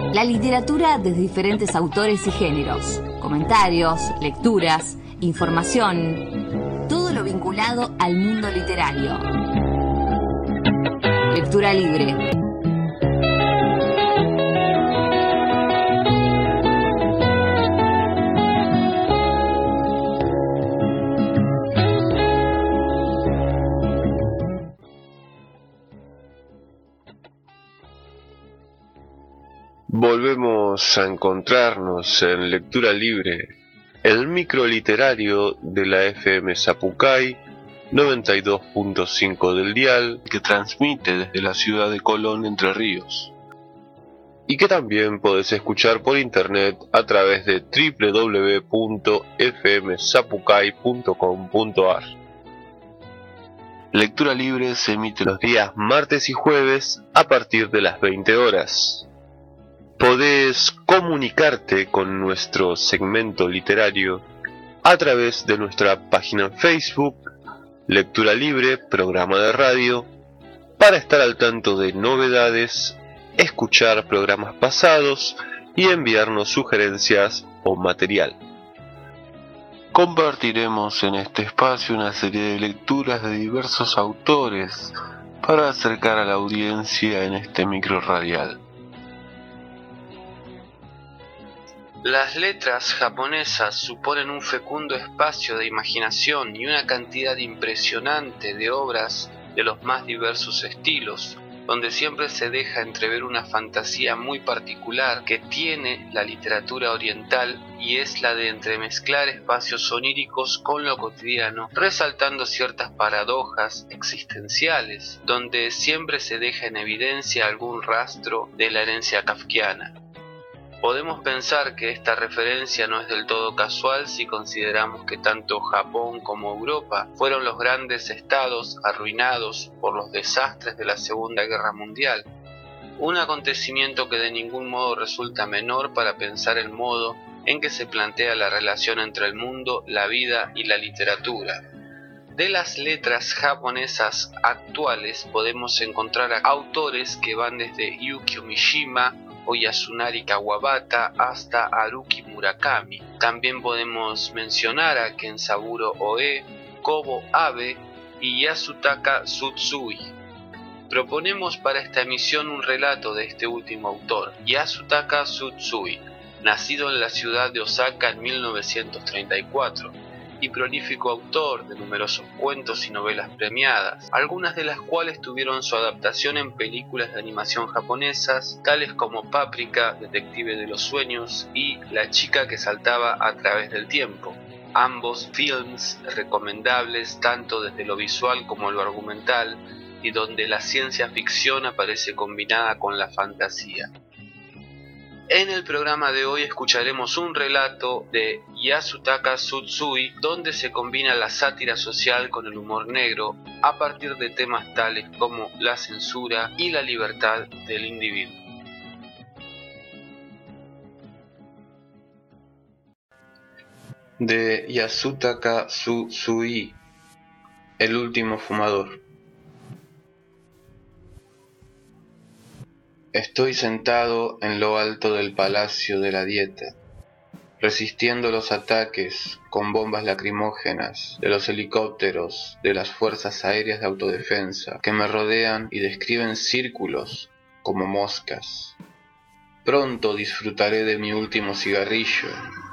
La literatura desde diferentes autores y géneros, comentarios, lecturas, información, todo lo vinculado al mundo literario. Lectura libre. Volvemos a encontrarnos en Lectura Libre, el micro literario de la FM Zapucay 92.5 del dial, que transmite desde la ciudad de Colón, Entre Ríos, y que también podés escuchar por internet a través de www.fmzapucay.com.ar. Lectura Libre se emite los días martes y jueves a partir de las 20 horas. Podés comunicarte con nuestro segmento literario a través de nuestra página en Facebook, Lectura Libre, programa de radio, para estar al tanto de novedades, escuchar programas pasados y enviarnos sugerencias o material. Compartiremos en este espacio una serie de lecturas de diversos autores para acercar a la audiencia en este micro radial. Las letras japonesas suponen un fecundo espacio de imaginación y una cantidad impresionante de obras de los más diversos estilos, donde siempre se deja entrever una fantasía muy particular que tiene la literatura oriental, y es la de entremezclar espacios oníricos con lo cotidiano, resaltando ciertas paradojas existenciales, donde siempre se deja en evidencia algún rastro de la herencia kafkiana. Podemos pensar que esta referencia no es del todo casual si consideramos que tanto Japón como Europa fueron los grandes estados arruinados por los desastres de la Segunda Guerra Mundial, un acontecimiento que de ningún modo resulta menor para pensar el modo en que se plantea la relación entre el mundo, la vida y la literatura. De las letras japonesas actuales podemos encontrar a autores que van desde Yukio Mishima o Yasunari Kawabata hasta Haruki Murakami. También podemos mencionar a Kensaburo Oe, Kobo Abe y Yasutaka Tsutsui. Proponemos para esta emisión un relato de este último autor, Yasutaka Tsutsui, nacido en la ciudad de Osaka en 1934, y prolífico autor de numerosos cuentos y novelas premiadas, algunas de las cuales tuvieron su adaptación en películas de animación japonesas, tales como Paprika, Detective de los Sueños, y La chica que saltaba a través del tiempo. Ambos films recomendables tanto desde lo visual como lo argumental, y donde la ciencia ficción aparece combinada con la fantasía. En el programa de hoy escucharemos un relato de Yasutaka Tsutsui, donde se combina la sátira social con el humor negro a partir de temas tales como la censura y la libertad del individuo. De Yasutaka Tsutsui, el último fumador. Estoy sentado en lo alto del Palacio de la Dieta, resistiendo los ataques con bombas lacrimógenas de los helicópteros de las Fuerzas Aéreas de Autodefensa que me rodean y describen círculos como moscas. Pronto disfrutaré de mi último cigarrillo,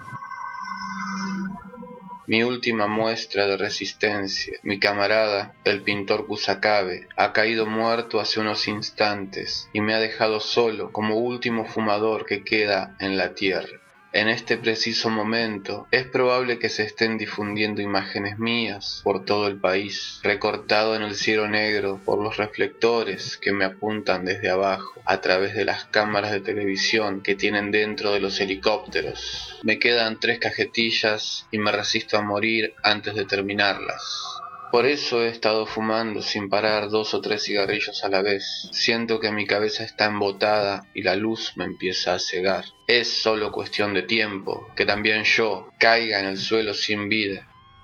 mi última muestra de resistencia. Mi camarada, el pintor Kusakabe, ha caído muerto hace unos instantes y me ha dejado solo como último fumador que queda en la tierra. En este preciso momento es probable que se estén difundiendo imágenes mías por todo el país, recortado en el cielo negro por los reflectores que me apuntan desde abajo a través de las cámaras de televisión que tienen dentro de los helicópteros. Me quedan 3 cajetillas y me resisto a morir antes de terminarlas. Por eso he estado fumando sin parar 2 o 3 cigarrillos a la vez. Siento que mi cabeza está embotada y la luz me empieza a cegar. Es solo cuestión de tiempo que también yo caiga en el suelo sin vida.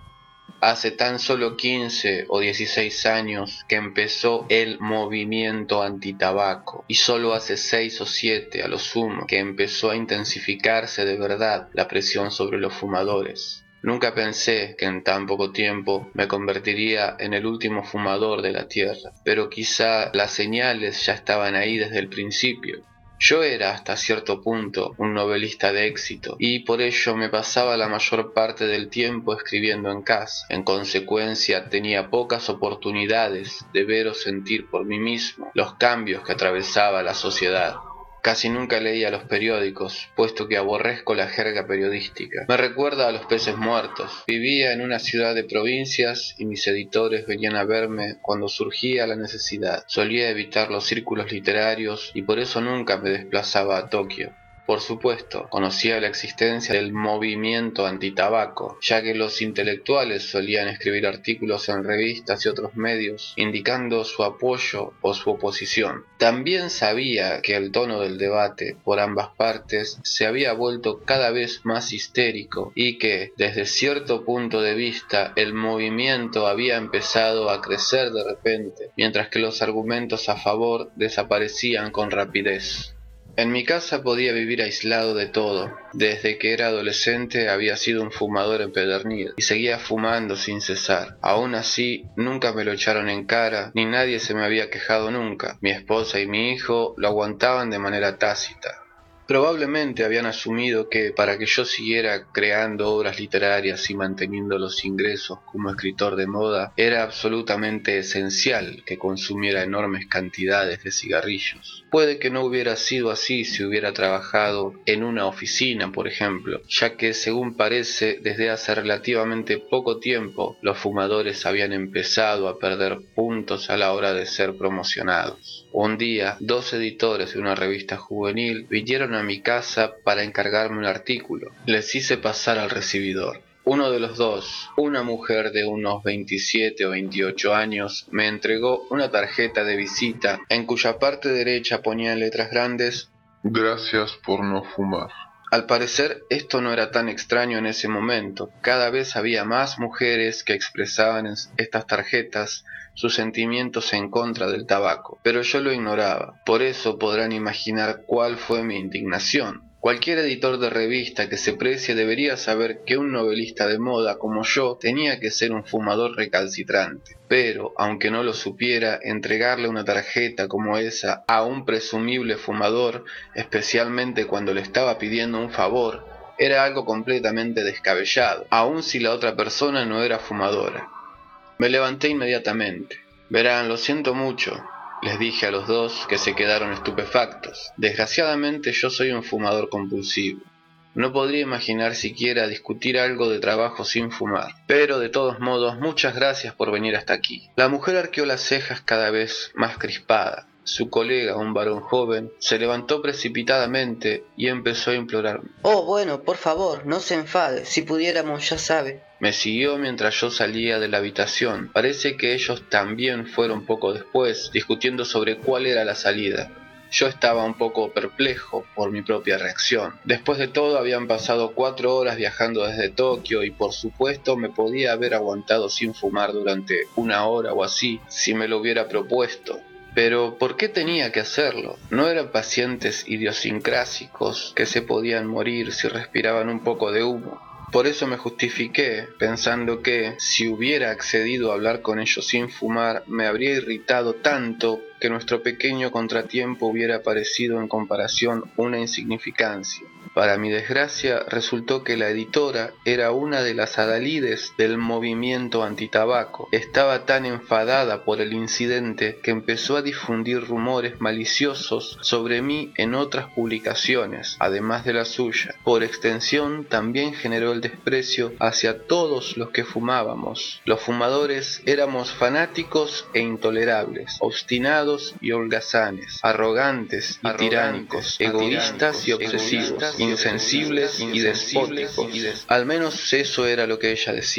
Hace tan solo 15 o 16 años que empezó el movimiento antitabaco y solo hace 6 o 7 a lo sumo que empezó a intensificarse de verdad la presión sobre los fumadores. Nunca pensé que en tan poco tiempo me convertiría en el último fumador de la Tierra, pero quizá las señales ya estaban ahí desde el principio. Yo era hasta cierto punto un novelista de éxito y por ello me pasaba la mayor parte del tiempo escribiendo en casa. En consecuencia tenía pocas oportunidades de ver o sentir por mí mismo los cambios que atravesaba la sociedad. Casi nunca leía los periódicos, puesto que aborrezco la jerga periodística. Me recuerda a los peces muertos. Vivía en una ciudad de provincias y mis editores venían a verme cuando surgía la necesidad. Solía evitar los círculos literarios y por eso nunca me desplazaba a Tokio. Por supuesto, conocía la existencia del movimiento antitabaco, ya que los intelectuales solían escribir artículos en revistas y otros medios indicando su apoyo o su oposición. También sabía que el tono del debate por ambas partes se había vuelto cada vez más histérico y que, desde cierto punto de vista, el movimiento había empezado a crecer de repente, mientras que los argumentos a favor desaparecían con rapidez. En mi casa podía vivir aislado de todo. Desde que era adolescente había sido un fumador empedernido y seguía fumando sin cesar. Aún así, nunca me lo echaron en cara, ni nadie se me había quejado nunca. Mi esposa y mi hijo lo aguantaban de manera tácita. Probablemente habían asumido que para que yo siguiera creando obras literarias y manteniendo los ingresos como escritor de moda, era absolutamente esencial que consumiera enormes cantidades de cigarrillos. Puede que no hubiera sido así si hubiera trabajado en una oficina, por ejemplo, ya que según parece, desde hace relativamente poco tiempo, los fumadores habían empezado a perder puntos a la hora de ser promocionados. Un día, 2 editores de una revista juvenil vinieron a mi casa para encargarme un artículo. Les hice pasar al recibidor. Uno de los dos, una mujer de unos 27 o 28 años, me entregó una tarjeta de visita en cuya parte derecha ponía en letras grandes: "Gracias por no fumar". Al parecer, esto no era tan extraño en ese momento. Cada vez había más mujeres que expresaban en estas tarjetas sus sentimientos en contra del tabaco, pero yo lo ignoraba. Por eso podrán imaginar cuál fue mi indignación. Cualquier editor de revista que se precie debería saber que un novelista de moda como yo tenía que ser un fumador recalcitrante. Pero, aunque no lo supiera, entregarle una tarjeta como esa a un presumible fumador, especialmente cuando le estaba pidiendo un favor, era algo completamente descabellado, aun si la otra persona no era fumadora. Me levanté inmediatamente. Verán, lo siento mucho, les dije a los dos, que se quedaron estupefactos. Desgraciadamente yo soy un fumador compulsivo. No podría imaginar siquiera discutir algo de trabajo sin fumar. Pero de todos modos, muchas gracias por venir hasta aquí. La mujer arqueó las cejas cada vez más crispada. Su colega, un varón joven, se levantó precipitadamente y empezó a implorarme. Oh, bueno, por favor, no se enfade. Si pudiéramos, ya sabe. Me siguió mientras yo salía de la habitación. Parece que ellos también fueron poco después, discutiendo sobre cuál era la salida. Yo estaba un poco perplejo por mi propia reacción. Después de todo, habían pasado 4 horas viajando desde Tokio y por supuesto me podía haber aguantado sin fumar durante 1 hora o así, si me lo hubiera propuesto. Pero ¿por qué tenía que hacerlo? ¿No eran pacientes idiosincrásicos que se podían morir si respiraban un poco de humo? Por eso me justifiqué, pensando que, si hubiera accedido a hablar con ellos sin fumar, me habría irritado tanto que nuestro pequeño contratiempo hubiera parecido en comparación una insignificancia. Para mi desgracia, resultó que la editora era una de las adalides del movimiento antitabaco. Estaba tan enfadada por el incidente que empezó a difundir rumores maliciosos sobre mí en otras publicaciones, además de la suya. Por extensión, también generó el desprecio hacia todos los que fumábamos. Los fumadores éramos fanáticos e intolerables, obstinados y holgazanes, arrogantes y tiránicos, egoístas y obsesivos, insensibles y despóticos. Al menos eso era lo que ella decía.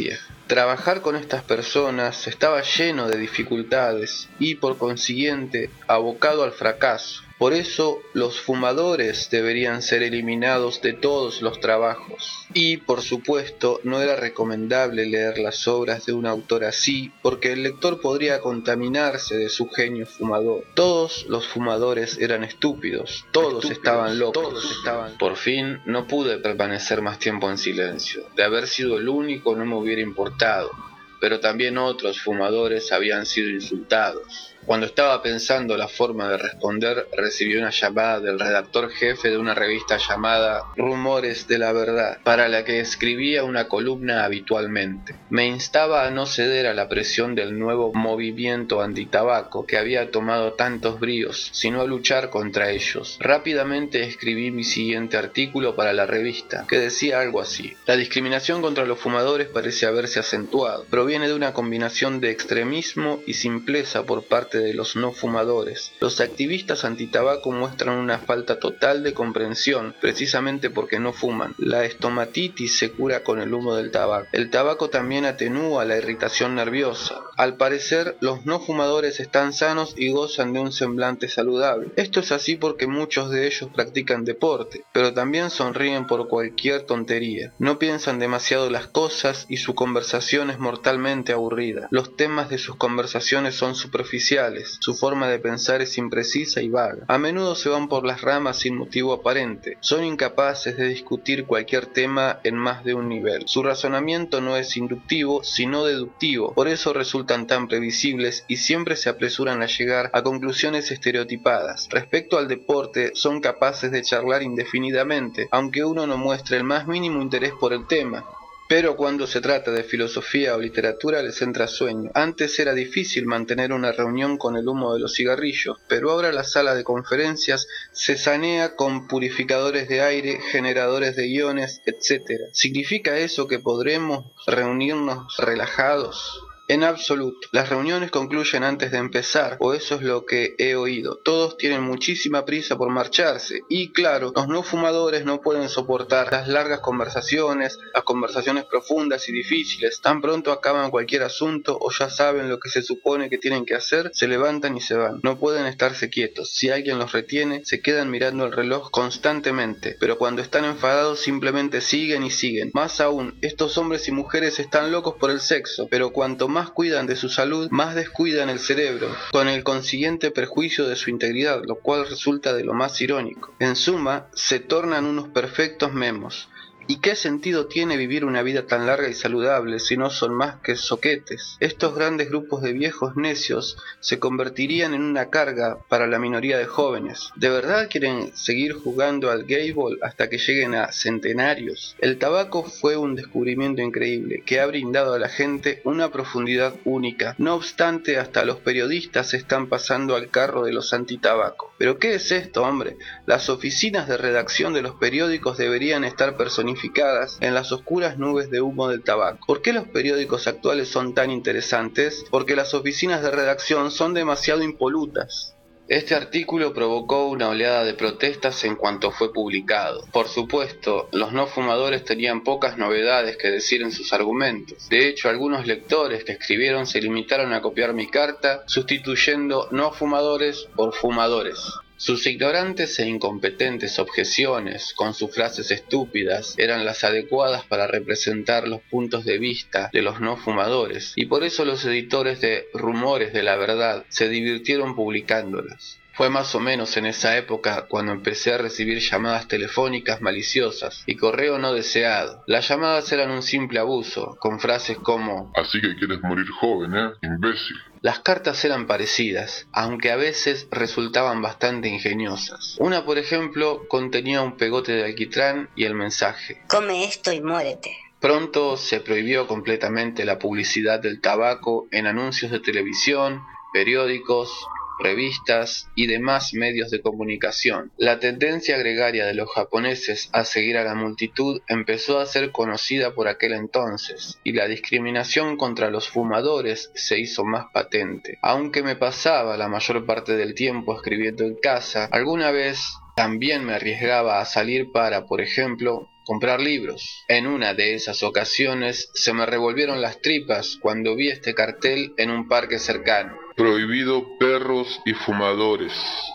Trabajar con estas personas estaba lleno de dificultades y por consiguiente abocado al fracaso. Por eso los fumadores deberían ser eliminados de todos los trabajos. Y por supuesto no era recomendable leer las obras de un autor así, porque el lector podría contaminarse de su genio fumador. Todos los fumadores eran estúpidos, todos estaban locos. Por fin no pude permanecer más tiempo en silencio. De haber sido el único no me hubiera importado, pero también otros fumadores habían sido insultados. Cuando estaba pensando la forma de responder, recibí una llamada del redactor jefe de una revista llamada Rumores de la Verdad, para la que escribía una columna habitualmente. Me instaba a no ceder a la presión del nuevo movimiento antitabaco que había tomado tantos bríos, sino a luchar contra ellos. Rápidamente escribí mi siguiente artículo para la revista, que decía algo así: la discriminación contra los fumadores parece haberse acentuado. Proviene de una combinación de extremismo y simpleza por parte de los no fumadores. Los activistas antitabaco muestran una falta total de comprensión, precisamente porque no fuman. La estomatitis se cura con el humo del tabaco. El tabaco también atenúa la irritación nerviosa. Al parecer, los no fumadores están sanos y gozan de un semblante saludable. Esto es así porque muchos de ellos practican deporte, pero también sonríen por cualquier tontería. No piensan demasiado las cosas y su conversación es mortalmente aburrida. Los temas de sus conversaciones son superficiales. Su forma de pensar es imprecisa y vaga. A menudo se van por las ramas sin motivo aparente. Son incapaces de discutir cualquier tema en más de un nivel. Su razonamiento no es inductivo, sino deductivo. Por eso resultan tan previsibles y siempre se apresuran a llegar a conclusiones estereotipadas. Respecto al deporte, son capaces de charlar indefinidamente, aunque uno no muestre el más mínimo interés por el tema. Pero cuando se trata de filosofía o literatura les entra sueño. Antes era difícil mantener una reunión con el humo de los cigarrillos, pero ahora la sala de conferencias se sanea con purificadores de aire, generadores de iones, etc. ¿Significa eso que podremos reunirnos relajados? En absoluto. Las reuniones concluyen antes de empezar, o eso es lo que he oído. Todos tienen muchísima prisa por marcharse, y claro, los no fumadores no pueden soportar las largas conversaciones, las conversaciones profundas y difíciles. Tan pronto acaban cualquier asunto, o ya saben lo que se supone que tienen que hacer, se levantan y se van. No pueden estarse quietos. Si alguien los retiene, se quedan mirando el reloj constantemente, pero cuando están enfadados simplemente siguen y siguen. Más aún, estos hombres y mujeres están locos por el sexo, pero cuanto más cuidan de su salud, más descuidan el cerebro, con el consiguiente perjuicio de su integridad, lo cual resulta de lo más irónico. En suma, se tornan unos perfectos memos. ¿Y qué sentido tiene vivir una vida tan larga y saludable si no son más que zoquetes? Estos grandes grupos de viejos necios se convertirían en una carga para la minoría de jóvenes. ¿De verdad quieren seguir jugando al Gayball hasta que lleguen a centenarios? El tabaco fue un descubrimiento increíble que ha brindado a la gente una profundidad única. No obstante, hasta los periodistas se están pasando al carro de los antitabaco. ¿Pero qué es esto, hombre? Las oficinas de redacción de los periódicos deberían estar personificadas en las oscuras nubes de humo del tabaco. ¿Por qué los periódicos actuales son tan interesantes? Porque las oficinas de redacción son demasiado impolutas. Este artículo provocó una oleada de protestas en cuanto fue publicado. Por supuesto, los no fumadores tenían pocas novedades que decir en sus argumentos. De hecho, algunos lectores que escribieron se limitaron a copiar mi carta, sustituyendo no fumadores por fumadores. Sus ignorantes e incompetentes objeciones, con sus frases estúpidas, eran las adecuadas para representar los puntos de vista de los no fumadores, y por eso los editores de Rumores de la Verdad se divirtieron publicándolas. Fue más o menos en esa época cuando empecé a recibir llamadas telefónicas maliciosas y correo no deseado. Las llamadas eran un simple abuso, con frases como Así que quieres morir joven, imbécil. Las cartas eran parecidas, aunque a veces resultaban bastante ingeniosas. Una, por ejemplo, contenía un pegote de alquitrán y el mensaje: come esto y muérete. Pronto se prohibió completamente la publicidad del tabaco en anuncios de televisión, periódicos, revistas y demás medios de comunicación. La tendencia gregaria de los japoneses a seguir a la multitud empezó a ser conocida por aquel entonces, y la discriminación contra los fumadores se hizo más patente. Aunque me pasaba la mayor parte del tiempo escribiendo en casa, alguna vez También me arriesgaba a salir para, por ejemplo, comprar libros. En una de esas ocasiones se me revolvieron las tripas cuando vi este cartel en un parque cercano. Prohibido perros y fumadores.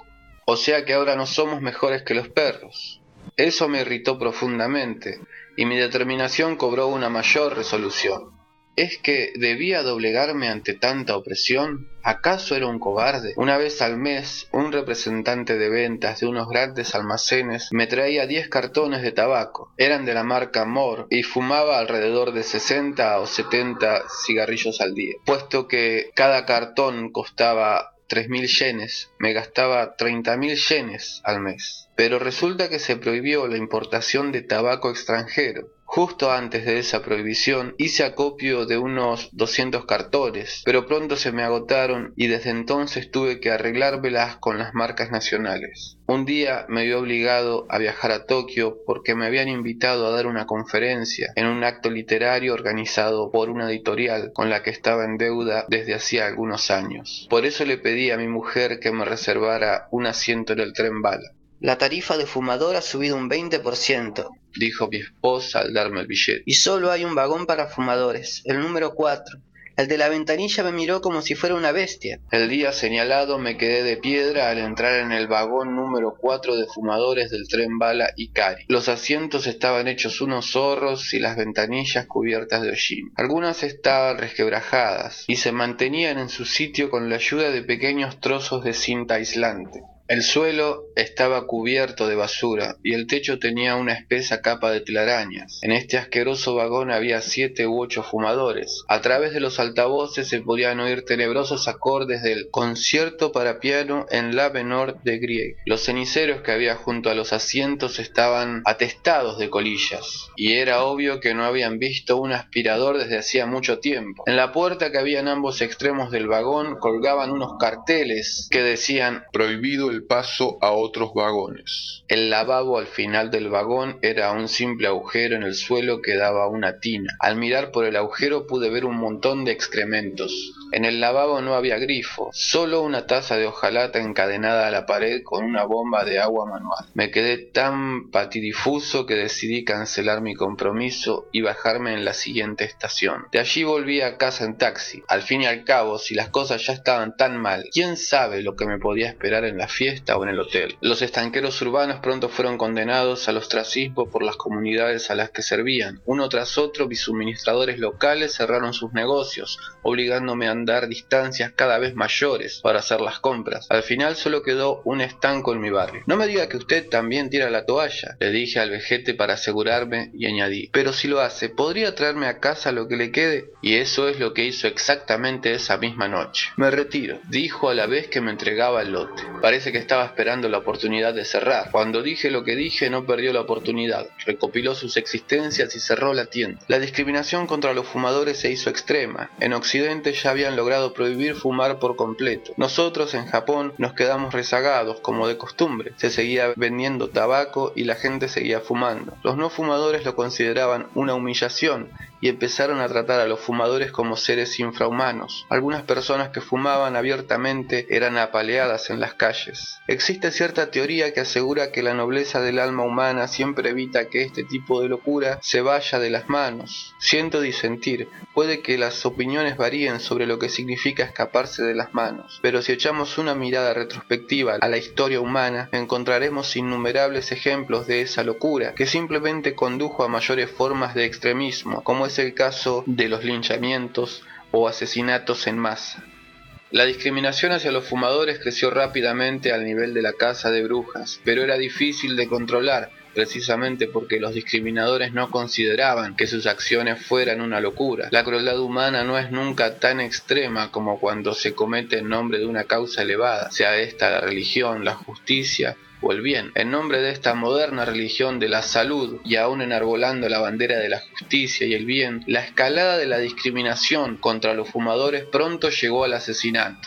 O sea que ahora no somos mejores que los perros. Eso me irritó profundamente y mi determinación cobró una mayor resolución. ¿Es que debía doblegarme ante tanta opresión? ¿Acaso era un cobarde? Una vez al mes, un representante de ventas de unos grandes almacenes me traía 10 cartones de tabaco. Eran de la marca More y fumaba alrededor de 60 o 70 cigarrillos al día. Puesto que cada cartón costaba 3.000 yenes, me gastaba 30.000 yenes al mes. Pero resulta que se prohibió la importación de tabaco extranjero. Justo antes de esa prohibición hice acopio de unos 200 cartones, pero pronto se me agotaron y desde entonces tuve que arreglármelas con las marcas nacionales. Un día me vi obligado a viajar a Tokio porque me habían invitado a dar una conferencia en un acto literario organizado por una editorial con la que estaba en deuda desde hacía algunos años. Por eso le pedí a mi mujer que me reservara un asiento en el tren bala. La tarifa de fumador ha subido un 20%, dijo mi esposa al darme el billete. y solo hay un vagón para fumadores, el número 4. El de la ventanilla me miró como si fuera una bestia. El día señalado me quedé de piedra al entrar en el vagón número 4 de fumadores del tren bala Ikari. Los asientos estaban hechos unos zorros y las ventanillas cubiertas de hollín. Algunas estaban resquebrajadas y se mantenían en su sitio con la ayuda de pequeños trozos de cinta aislante. El suelo estaba cubierto de basura y el techo tenía una espesa capa de telarañas. En este asqueroso vagón había 7 u 8 fumadores. A través de los altavoces se podían oír tenebrosos acordes del concierto para piano en la menor de Grieg. Los ceniceros que había junto a los asientos estaban atestados de colillas, y era obvio que no habían visto un aspirador desde hacía mucho tiempo. En la puerta que había en ambos extremos del vagón colgaban unos carteles que decían Prohibido el paso a otros vagones. El lavabo al final del vagón era un simple agujero en el suelo que daba a una tina. Al mirar por el agujero pude ver un montón de excrementos. En el lavabo no había grifo, solo una taza de hojalata encadenada a la pared con una bomba de agua manual. Me quedé tan patidifuso que decidí cancelar mi compromiso y bajarme en la siguiente estación. De allí volví a casa en taxi. Al fin y al cabo, si las cosas ya estaban tan mal, ¿quién sabe lo que me podía esperar en la fiesta o en el hotel? Los estanqueros urbanos pronto fueron condenados al ostracismo por las comunidades a las que servían. Uno tras otro, mis suministradores locales cerraron sus negocios, obligándome a andar distancias cada vez mayores para hacer las compras. Al final solo quedó un estanco en mi barrio. No me diga que usted también tira la toalla, le dije al vejete para asegurarme y añadí, pero si lo hace, ¿podría traerme a casa lo que le quede? Y eso es lo que hizo exactamente esa misma noche. Me retiro, dijo a la vez que me entregaba el lote. Parece que estaba esperando la oportunidad de cerrar. Cuando dije lo que dije, no perdió la oportunidad. Recopiló sus existencias y cerró la tienda. La discriminación contra los fumadores se hizo extrema. En Occidente ya habían logrado prohibir fumar por completo. Nosotros en Japón nos quedamos rezagados, como de costumbre. Se seguía vendiendo tabaco y la gente seguía fumando. Los no fumadores lo consideraban una humillación y empezaron a tratar a los fumadores como seres infrahumanos. Algunas personas que fumaban abiertamente eran apaleadas en las calles. Existe cierta teoría que asegura que la nobleza del alma humana siempre evita que este tipo de locura se vaya de las manos. Siento disentir, puede que las opiniones varíen sobre lo que significa escaparse de las manos, pero si echamos una mirada retrospectiva a la historia humana, encontraremos innumerables ejemplos de esa locura, que simplemente condujo a mayores formas de extremismo, como es el caso de los linchamientos o asesinatos en masa. La discriminación hacia los fumadores creció rápidamente al nivel de la caza de brujas, pero era difícil de controlar, precisamente porque los discriminadores no consideraban que sus acciones fueran una locura. La crueldad humana no es nunca tan extrema como cuando se comete en nombre de una causa elevada, sea esta la religión, la justicia o el bien. En nombre de esta moderna religión de la salud, y aún enarbolando la bandera de la justicia y el bien, la escalada de la discriminación contra los fumadores pronto llegó al asesinato.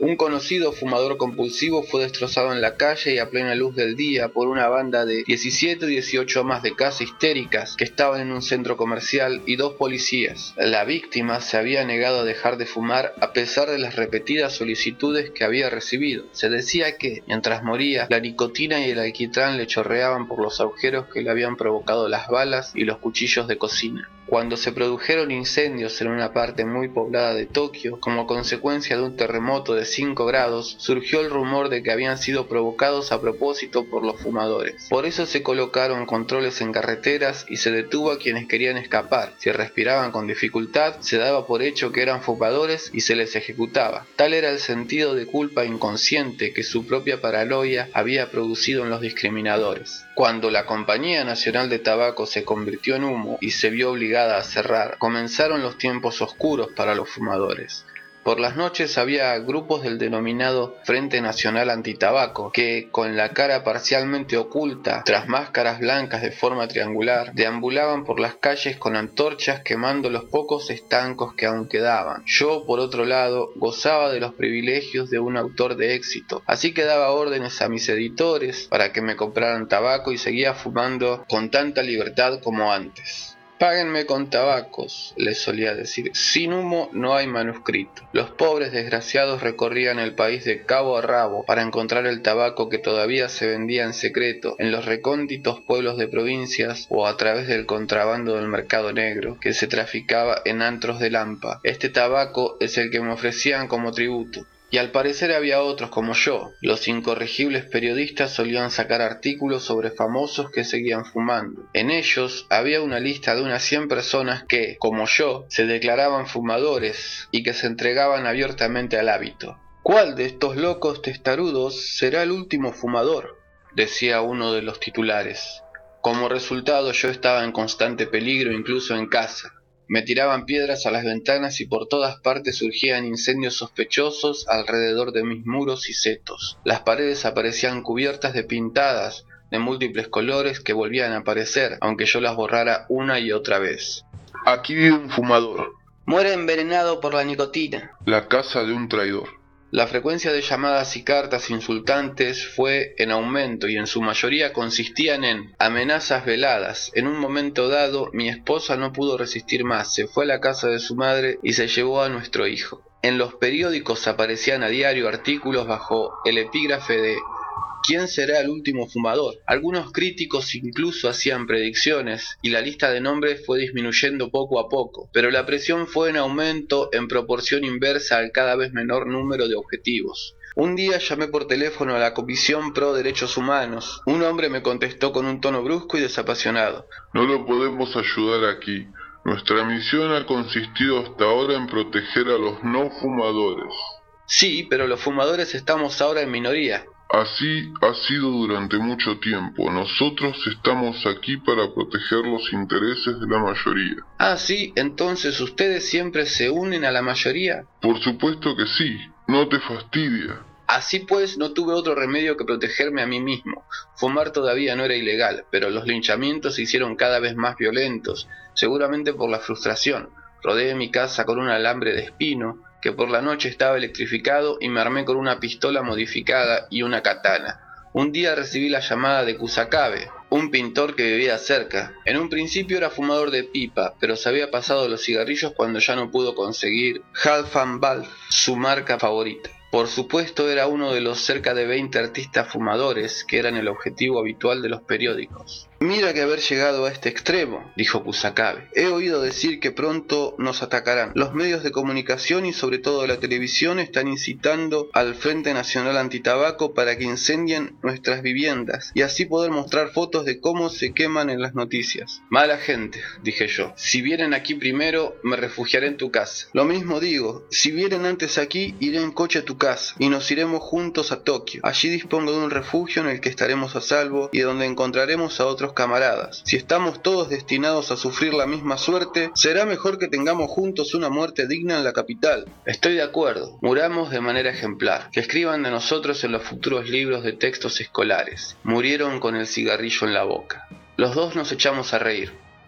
Un conocido fumador compulsivo fue destrozado en la calle y a plena luz del día por una banda de 17 o 18 amas de casa histéricas que estaban en un centro comercial y 2 policías. La víctima se había negado a dejar de fumar a pesar de las repetidas solicitudes que había recibido. Se decía que, mientras moría, la nicotina y el alquitrán le chorreaban por los agujeros que le habían provocado las balas y los cuchillos de cocina. Cuando se produjeron incendios en una parte muy poblada de Tokio, como consecuencia de un terremoto de 5 grados, surgió el rumor de que habían sido provocados a propósito por los fumadores. Por eso se colocaron controles en carreteras y se detuvo a quienes querían escapar. Si respiraban con dificultad, se daba por hecho que eran fumadores y se les ejecutaba. Tal era el sentido de culpa inconsciente que su propia paranoia había producido en los discriminadores. Cuando la Compañía Nacional de Tabaco se convirtió en humo y se vio obligada a cerrar, comenzaron los tiempos oscuros para los fumadores. Por las noches había grupos del denominado Frente Nacional Antitabaco, que, con la cara parcialmente oculta, tras máscaras blancas de forma triangular, deambulaban por las calles con antorchas quemando los pocos estancos que aún quedaban. Yo, por otro lado, gozaba de los privilegios de un autor de éxito, así que daba órdenes a mis editores para que me compraran tabaco y seguía fumando con tanta libertad como antes. Páguenme con tabacos, les solía decir. Sin humo no hay manuscrito. Los pobres desgraciados recorrían el país de cabo a rabo para encontrar el tabaco que todavía se vendía en secreto en los recónditos pueblos de provincias o a través del contrabando del mercado negro que se traficaba en antros de Lampa. Este tabaco es el que me ofrecían como tributo. Y al parecer había otros como yo. Los incorregibles periodistas solían sacar artículos sobre famosos que seguían fumando. En ellos había una lista de unas 100 personas que, como yo, se declaraban fumadores y que se entregaban abiertamente al hábito. ¿Cuál de estos locos testarudos será el último fumador?, decía uno de los titulares. Como resultado, yo estaba en constante peligro incluso en casa. Me tiraban piedras a las ventanas y por todas partes surgían incendios sospechosos alrededor de mis muros y setos. Las paredes aparecían cubiertas de pintadas de múltiples colores que volvían a aparecer, aunque yo las borrara una y otra vez. Aquí vive un fumador. Muere envenenado por la nicotina. La casa de un traidor. La frecuencia de llamadas y cartas insultantes fue en aumento y en su mayoría consistían en amenazas veladas. En un momento dado, mi esposa no pudo resistir más, se fue a la casa de su madre y se llevó a nuestro hijo. En los periódicos aparecían a diario artículos bajo el epígrafe de ¿quién será el último fumador? Algunos críticos incluso hacían predicciones y la lista de nombres fue disminuyendo poco a poco, pero la presión fue en aumento en proporción inversa al cada vez menor número de objetivos. Un día llamé por teléfono a la Comisión Pro Derechos Humanos. Un hombre me contestó con un tono brusco y desapasionado. No lo podemos ayudar aquí. Nuestra misión ha consistido hasta ahora en proteger a los no fumadores. Sí, pero los fumadores estamos ahora en minoría. Así ha sido durante mucho tiempo. Nosotros estamos aquí para proteger los intereses de la mayoría. Ah, sí, entonces ustedes siempre se unen a la mayoría. Por supuesto que sí. No te fastidia. Así pues, no tuve otro remedio que protegerme a mí mismo. Fumar todavía no era ilegal, pero los linchamientos se hicieron cada vez más violentos, seguramente por la frustración. Rodeé mi casa con un alambre de espino, que por la noche estaba electrificado, y me armé con una pistola modificada y una katana. Un día recibí la llamada de Kusakabe, un pintor que vivía cerca. En un principio era fumador de pipa, pero se había pasado los cigarrillos cuando ya no pudo conseguir Halfan Ball, su marca favorita. Por supuesto era uno de los cerca de 20 artistas fumadores que eran el objetivo habitual de los periódicos. Mira que haber llegado a este extremo, dijo Kusakabe. He oído decir que pronto nos atacarán. Los medios de comunicación y sobre todo la televisión están incitando al Frente Nacional Antitabaco para que incendien nuestras viviendas y así poder mostrar fotos de cómo se queman en las noticias. Mala gente, dije yo. Si vienen aquí primero, me refugiaré en tu casa. Lo mismo digo, si vienen antes aquí, iré en coche a tu casa y nos iremos juntos a Tokio. Allí dispongo de un refugio en el que estaremos a salvo y donde encontraremos a otros camaradas. Si estamos todos destinados a sufrir la misma suerte, será mejor que tengamos juntos una muerte digna en la capital. Estoy de acuerdo. Muramos de manera ejemplar. Que escriban de nosotros en los futuros libros de textos escolares. Murieron con el cigarrillo en la boca. Los dos nos echamos a reír.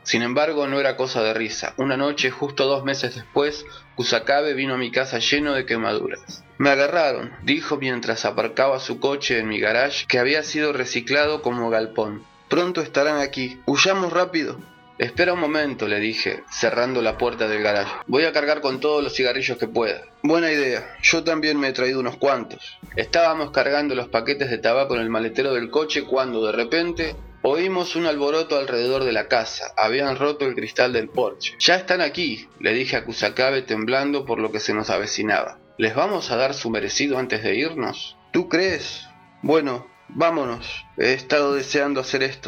Sin embargo, no era cosa de risa. Una noche, justo 2 meses después, Kusakabe vino a mi casa lleno de quemaduras. Me agarraron, dijo mientras aparcaba su coche en mi garage, que había sido reciclado como galpón. Pronto estarán aquí. Huyamos rápido. Espera un momento, le dije, cerrando la puerta del garaje. Voy a cargar con todos los cigarrillos que pueda. Buena idea. Yo también me he traído unos cuantos. Estábamos cargando los paquetes de tabaco en el maletero del coche cuando, de repente, oímos un alboroto alrededor de la casa. Habían roto el cristal del porche. Ya están aquí, le dije a Kusakabe temblando por lo que se nos avecinaba. ¿Les vamos a dar su merecido antes de irnos? ¿Tú crees? Bueno, vámonos. He estado deseando hacer esto.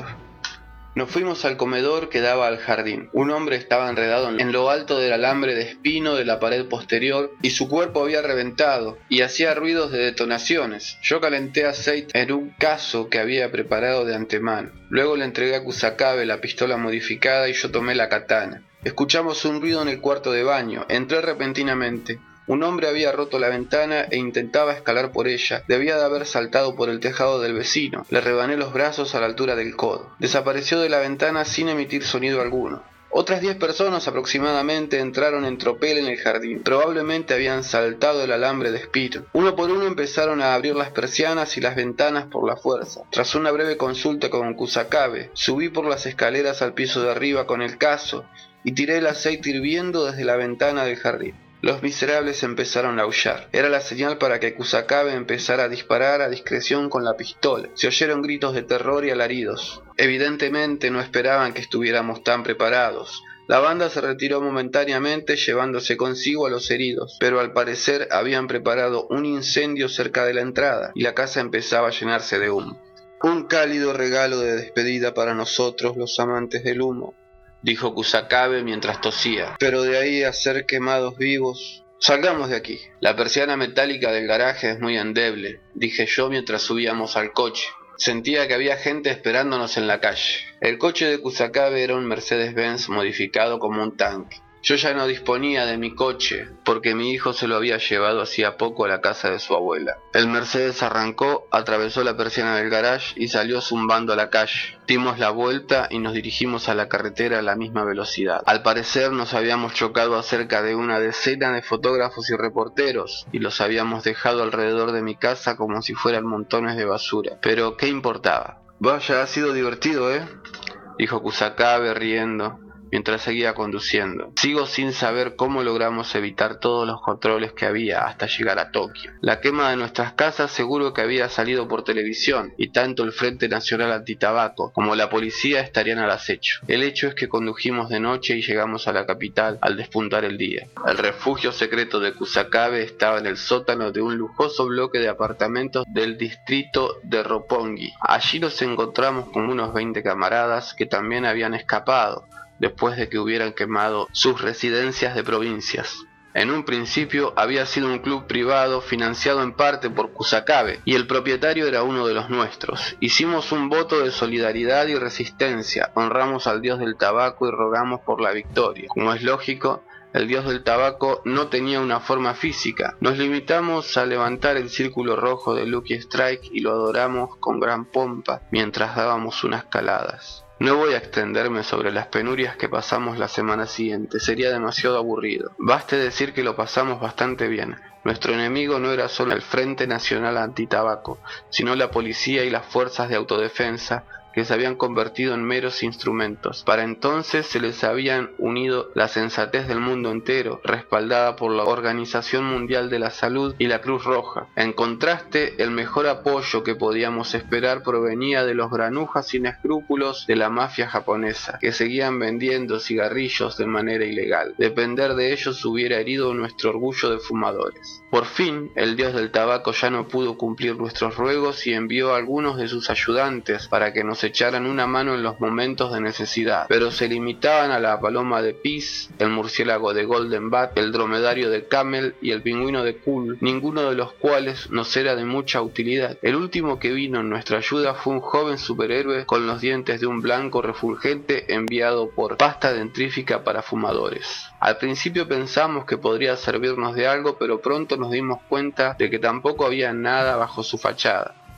Nos fuimos al comedor que daba al jardín. Un hombre estaba enredado en lo alto del alambre de espino de la pared posterior y su cuerpo había reventado y hacía ruidos de detonaciones. Yo calenté aceite en un cazo que había preparado de antemano. Luego le entregué a Kusakabe la pistola modificada y yo tomé la katana. Escuchamos un ruido en el cuarto de baño. Entré repentinamente. Un hombre había roto la ventana e intentaba escalar por ella. Debía de haber saltado por el tejado del vecino. Le rebané los brazos a la altura del codo. Desapareció de la ventana sin emitir sonido alguno. Otras 10 personas aproximadamente entraron en tropel en el jardín. Probablemente habían saltado el alambre de espino. Uno por uno empezaron a abrir las persianas y las ventanas por la fuerza. Tras una breve consulta con Kusakabe, subí por las escaleras al piso de arriba con el cazo y tiré el aceite hirviendo desde la ventana del jardín. Los miserables empezaron a aullar. Era la señal para que Kusakabe empezara a disparar a discreción con la pistola. Se oyeron gritos de terror y alaridos. Evidentemente no esperaban que estuviéramos tan preparados. La banda se retiró momentáneamente llevándose consigo a los heridos, pero al parecer habían preparado un incendio cerca de la entrada y la casa empezaba a llenarse de humo. Un cálido regalo de despedida para nosotros los amantes del humo, dijo Kusakabe mientras tosía, pero de ahí a ser quemados vivos. Salgamos de aquí. La persiana metálica del garaje es muy endeble, dije yo mientras subíamos al coche. Sentía que había gente esperándonos en la calle. El coche de Kusakabe era un Mercedes-Benz modificado como un tanque. Yo ya no disponía de mi coche, porque mi hijo se lo había llevado hacía poco a la casa de su abuela. El Mercedes arrancó, atravesó la persiana del garage y salió zumbando a la calle. Dimos la vuelta y nos dirigimos a la carretera a la misma velocidad. Al parecer nos habíamos chocado a cerca de una decena de fotógrafos y reporteros, y los habíamos dejado alrededor de mi casa como si fueran montones de basura. Pero ¿qué importaba? Vaya, ha sido divertido, dijo Kusakabe riendo mientras seguía conduciendo. Sigo sin saber cómo logramos evitar todos los controles que había hasta llegar a Tokio. La quema de nuestras casas seguro que había salido por televisión, y tanto el Frente Nacional Antitabaco como la policía estarían al acecho. El hecho es que condujimos de noche y llegamos a la capital al despuntar el día. El refugio secreto de Kusakabe estaba en el sótano de un lujoso bloque de apartamentos del distrito de Roppongi. Allí nos encontramos con unos 20 camaradas que también habían escapado después de que hubieran quemado sus residencias de provincias. En un principio había sido un club privado financiado en parte por Kusakabe y el propietario era uno de los nuestros. Hicimos un voto de solidaridad y resistencia, honramos al dios del tabaco y rogamos por la victoria. Como es lógico, el dios del tabaco no tenía una forma física. Nos limitamos a levantar el círculo rojo de Lucky Strike y lo adoramos con gran pompa mientras dábamos unas caladas. No voy a extenderme sobre las penurias que pasamos la semana siguiente, sería demasiado aburrido. Baste decir que lo pasamos bastante bien. Nuestro enemigo no era solo el Frente Nacional Antitabaco, sino la policía y las fuerzas de autodefensa, que se habían convertido en meros instrumentos. Para entonces se les habían unido la sensatez del mundo entero, respaldada por la Organización Mundial de la Salud y la Cruz Roja. En contraste, el mejor apoyo que podíamos esperar provenía de los granujas sin escrúpulos de la mafia japonesa, que seguían vendiendo cigarrillos de manera ilegal. Depender de ellos hubiera herido nuestro orgullo de fumadores. Por fin, el dios del tabaco ya no pudo cumplir nuestros ruegos y envió a algunos de sus ayudantes para que nos echaran una mano en los momentos de necesidad, pero se limitaban a la paloma de Peace, el murciélago de Golden Bat, el dromedario de Camel y el pingüino de Cool, ninguno de los cuales nos era de mucha utilidad. El último que vino en nuestra ayuda fue un joven superhéroe con los dientes de un blanco refulgente enviado por pasta dentrífica para fumadores. Al principio pensamos que podría servirnos de algo, pero pronto nos dimos cuenta de que tampoco había nada bajo su fachada.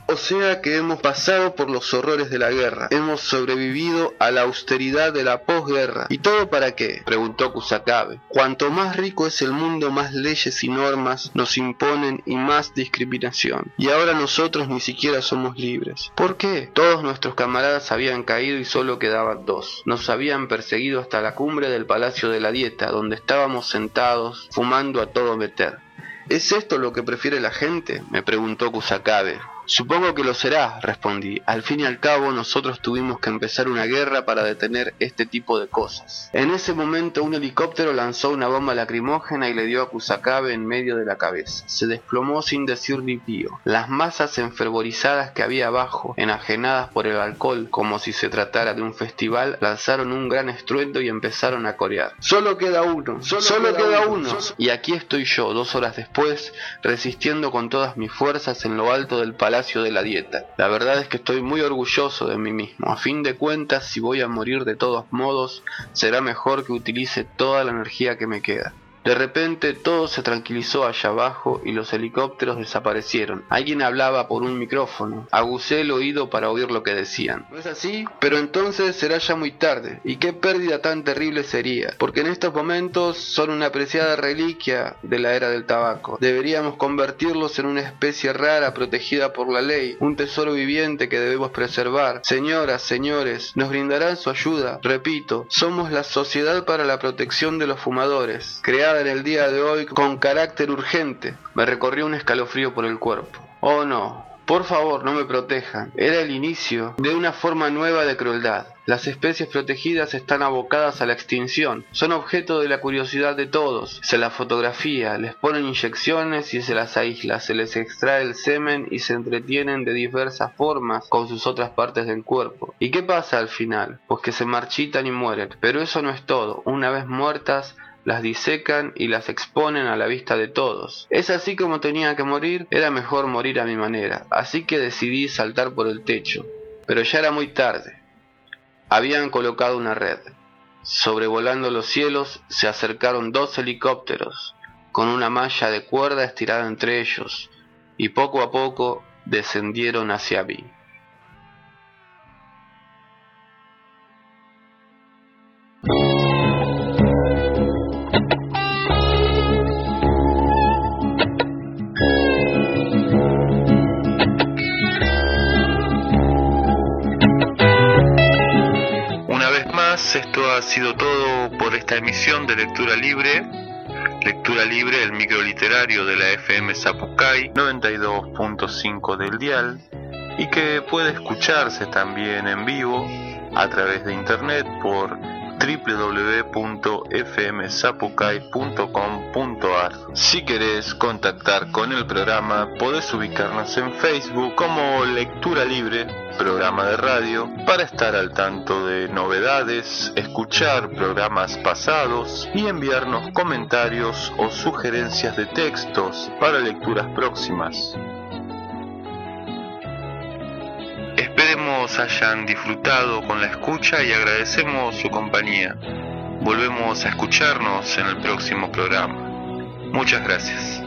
O sea que hemos pasado por los horrores de la guerra, hemos sobrevivido a la austeridad de la posguerra. ¿Y todo para qué?, preguntó Kusakabe. Cuanto más rico es el mundo, más leyes y normas nos imponen y más discriminación. Y ahora nosotros ni siquiera somos libres. ¿Por qué? Todos nuestros camaradas habían caído y solo quedaban 2. Nos habían perseguido hasta la cumbre del Palacio de la Dieta, donde estábamos sentados, fumando a todo meter. ¿Es esto lo que prefiere la gente?, me preguntó Kusakabe. Supongo que lo será, respondí. Al fin y al cabo, nosotros tuvimos que empezar una guerra para detener este tipo de cosas. En ese momento, un helicóptero lanzó una bomba lacrimógena y le dio a Kusakabe en medio de la cabeza. Se desplomó sin decir ni pío. Las masas enfervorizadas que había abajo, enajenadas por el alcohol, como si se tratara de un festival, lanzaron un gran estruendo y empezaron a corear. ¡Solo queda uno! ¡Solo queda uno! Y aquí estoy yo, 2 horas después, resistiendo con todas mis fuerzas en lo alto del Palacio de la Dieta. La verdad es que estoy muy orgulloso de mí mismo. A fin de cuentas, si voy a morir de todos modos, será mejor que utilice toda la energía que me queda. De repente todo se tranquilizó allá abajo y los helicópteros desaparecieron. Alguien hablaba por un micrófono. Aguzé el oído para oír lo que decían. ¿No es así? Pero entonces será ya muy tarde. ¿Y qué pérdida tan terrible sería? Porque en estos momentos son una apreciada reliquia de la era del tabaco. Deberíamos convertirlos en una especie rara protegida por la ley, un tesoro viviente que debemos preservar. Señoras, señores, ¿nos brindarán su ayuda? Repito, somos la Sociedad para la Protección de los Fumadores, creada en el día de hoy con carácter urgente. Me recorrió un escalofrío por el cuerpo. Oh no, por favor no me protejan. Era el inicio de una forma nueva de crueldad. Las especies protegidas están abocadas a la extinción. Son objeto de la curiosidad de todos. Se las fotografía, les ponen inyecciones y se las aísla. Se les extrae el semen y se entretienen de diversas formas con sus otras partes del cuerpo. ¿Y qué pasa al final? Pues que se marchitan y mueren. Pero eso no es todo. Una vez muertas, las disecan y las exponen a la vista de todos. ¿Es así como tenía que morir? Era mejor morir a mi manera, así que decidí saltar por el techo. Pero ya era muy tarde. Habían colocado una red. Sobrevolando los cielos se acercaron 2 helicópteros, con una malla de cuerda estirada entre ellos, y poco a poco descendieron hacia mí. Esto ha sido todo por esta emisión de Lectura Libre. Lectura Libre, el microliterario de la FM Zapucay 92.5 del dial, y que puede escucharse también en vivo a través de internet por www.fmzapucay.com.ar. Si querés contactar con el programa, podés ubicarnos en Facebook como Lectura Libre, programa de radio, para estar al tanto de novedades, escuchar programas pasados y enviarnos comentarios o sugerencias de textos para lecturas próximas. Esperemos hayan disfrutado con la escucha y agradecemos su compañía. Volvemos a escucharnos en el próximo programa. Muchas gracias.